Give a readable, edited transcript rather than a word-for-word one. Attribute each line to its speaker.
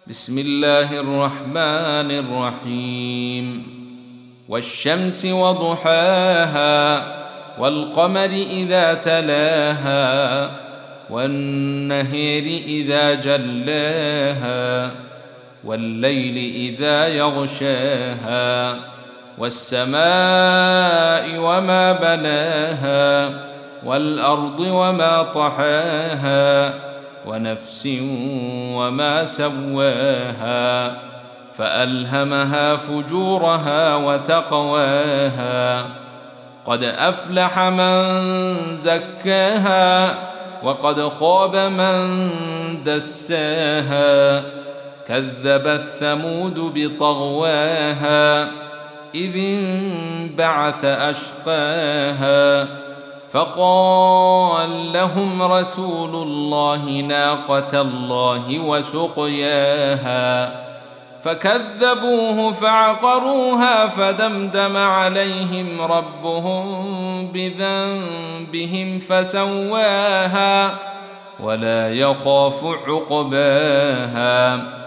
Speaker 1: بسم الله الرحمن الرحيم والشمس وضحاها والقمر إذا تلاها والنهر إذا جلاها والليل إذا يغشاها والسماء وما بناها والأرض وما طحاها ونفس وما سواها فألهمها فجورها وتقواها قد أفلح من زكاها وقد خاب من دساها كذبت ثمود بطغواها إذ انبعث أشقاها فقال لهم رسول الله ناقة الله وسقياها فكذبوه فعقروها فدمدم عليهم ربهم بذنبهم فسواها ولا يخاف عقباها